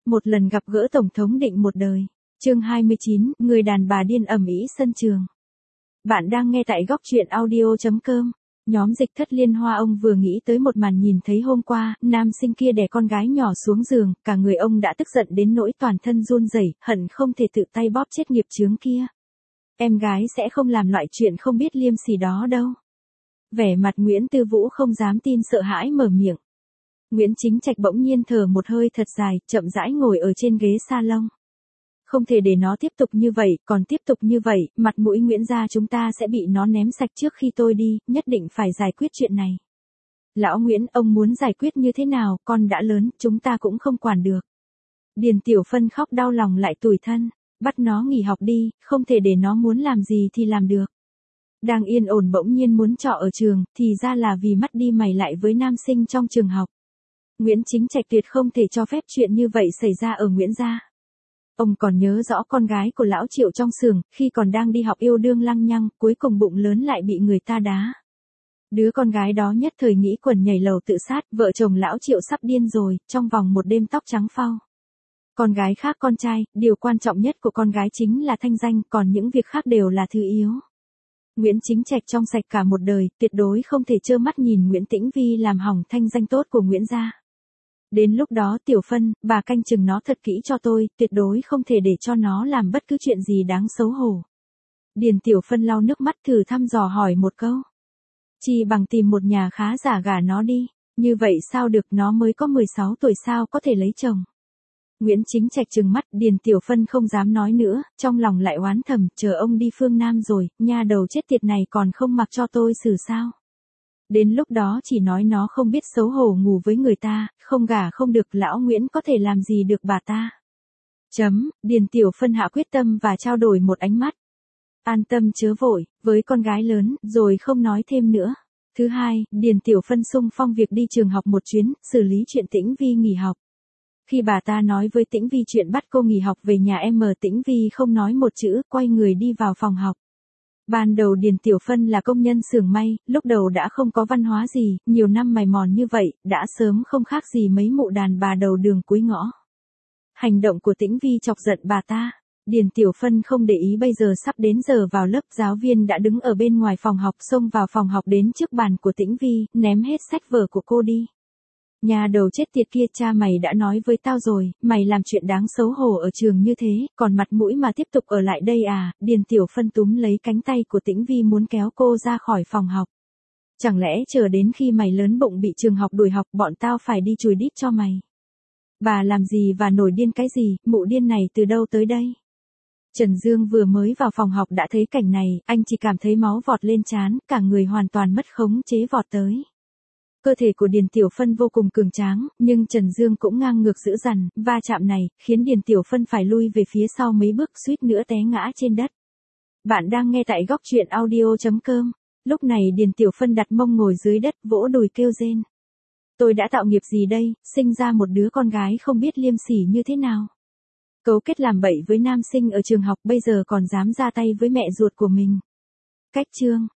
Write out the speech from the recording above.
Một lần gặp gỡ Tổng thống định một đời. Chương 29, người đàn bà điên ầm ĩ sân trường. Bạn đang nghe tại góc truyện audio.com. Nhóm dịch thất Liên Hoa ông vừa nghĩ tới một màn nhìn thấy hôm qua, nam sinh kia đè con gái nhỏ xuống giường, cả người ông đã tức giận đến nỗi toàn thân run rẩy, hận không thể tự tay bóp chết nghiệp chướng kia. Em gái sẽ không làm loại chuyện không biết liêm sỉ đó đâu. Vẻ mặt Nguyễn Tư Vũ không dám tin sợ hãi mở miệng. Nguyễn Chính Trạch bỗng nhiên thở một hơi thật dài, chậm rãi ngồi ở trên ghế salon. Không thể để nó tiếp tục như vậy, còn tiếp tục như vậy, mặt mũi Nguyễn gia chúng ta sẽ bị nó ném sạch trước khi tôi đi, nhất định phải giải quyết chuyện này. Lão Nguyễn, ông muốn giải quyết như thế nào, con đã lớn, chúng ta cũng không quản được. Điền Tiểu Phân khóc đau lòng lại tủi thân, bắt nó nghỉ học đi, không thể để nó muốn làm gì thì làm được. Đang yên ổn bỗng nhiên muốn trọ ở trường, thì ra là vì mắt đi mày lại với nam sinh trong trường học. Nguyễn Chính Trạch tuyệt không thể cho phép chuyện như vậy xảy ra ở Nguyễn gia. Ông còn nhớ rõ con gái của lão Triệu trong xưởng, khi còn đang đi học yêu đương lăng nhăng, cuối cùng bụng lớn lại bị người ta đá. Đứa con gái đó nhất thời nghĩ quần nhảy lầu tự sát, vợ chồng lão Triệu sắp điên rồi, trong vòng một đêm tóc trắng phau. Con gái khác con trai, điều quan trọng nhất của con gái chính là thanh danh, còn những việc khác đều là thứ yếu. Nguyễn Chính Trạch trong sạch cả một đời, tuyệt đối không thể trơ mắt nhìn Nguyễn Tĩnh Vi làm hỏng thanh danh tốt của Nguyễn gia. Đến lúc đó Tiểu Phân, bà canh chừng nó thật kỹ cho tôi, tuyệt đối không thể để cho nó làm bất cứ chuyện gì đáng xấu hổ. Điền Tiểu Phân lau nước mắt thử thăm dò hỏi một câu. Chỉ bằng tìm một nhà khá giả gả nó đi, như vậy sao được, nó mới có 16 tuổi sao có thể lấy chồng. Nguyễn Chính Trạch trừng mắt, Điền Tiểu Phân không dám nói nữa, trong lòng lại oán thầm, chờ ông đi phương Nam rồi, nha đầu chết tiệt này còn không mặc cho tôi xử sao. Đến lúc đó chỉ nói nó không biết xấu hổ ngủ với người ta, không gả không được, lão Nguyễn có thể làm gì được bà ta. Điền Tiểu Phân hạ quyết tâm và trao đổi một ánh mắt. An tâm chớ vội, với con gái lớn, rồi không nói thêm nữa. Thứ hai, Điền Tiểu Phân xung phong việc đi trường học một chuyến, xử lý chuyện Tĩnh Vi nghỉ học. Khi bà ta nói với Tĩnh Vi chuyện bắt cô nghỉ học về nhà em, Tĩnh Vi không nói một chữ, quay người đi vào phòng học. Ban đầu Điền Tiểu Phân là công nhân xưởng may, lúc đầu đã không có văn hóa gì, nhiều năm mài mòn như vậy, đã sớm không khác gì mấy mụ đàn bà đầu đường cuối ngõ. Hành động của Tĩnh Vi chọc giận bà ta. Điền Tiểu Phân không để ý, bây giờ sắp đến giờ vào lớp, giáo viên đã đứng ở bên ngoài phòng học, xông vào phòng học đến trước bàn của Tĩnh Vi, ném hết sách vở của cô đi. Nhà đầu chết tiệt kia, cha mày đã nói với tao rồi, mày làm chuyện đáng xấu hổ ở trường như thế, còn mặt mũi mà tiếp tục ở lại đây à. Điền Tiểu Phân túm lấy cánh tay của Tĩnh Vi muốn kéo cô ra khỏi phòng học. Chẳng lẽ chờ đến khi mày lớn bụng bị trường học đuổi học, bọn tao phải đi chùi đít cho mày. Bà làm gì và nổi điên cái gì, mụ điên này từ đâu tới đây. Trần Dương vừa mới vào phòng học đã thấy cảnh này, anh chỉ cảm thấy máu vọt lên trán, cả người hoàn toàn mất khống chế vọt tới. Cơ thể của Điền Tiểu Phân vô cùng cường tráng, nhưng Trần Dương cũng ngang ngược dữ dằn, va chạm này, khiến Điền Tiểu Phân phải lui về phía sau mấy bước, suýt nữa té ngã trên đất. Bạn đang nghe tại góc truyện audio.com. Lúc này Điền Tiểu Phân đặt mông ngồi dưới đất, vỗ đùi kêu rên. Tôi đã tạo nghiệp gì đây, sinh ra một đứa con gái không biết liêm sỉ như thế nào. Cấu kết làm bậy với nam sinh ở trường học, bây giờ còn dám ra tay với mẹ ruột của mình. Cách chương.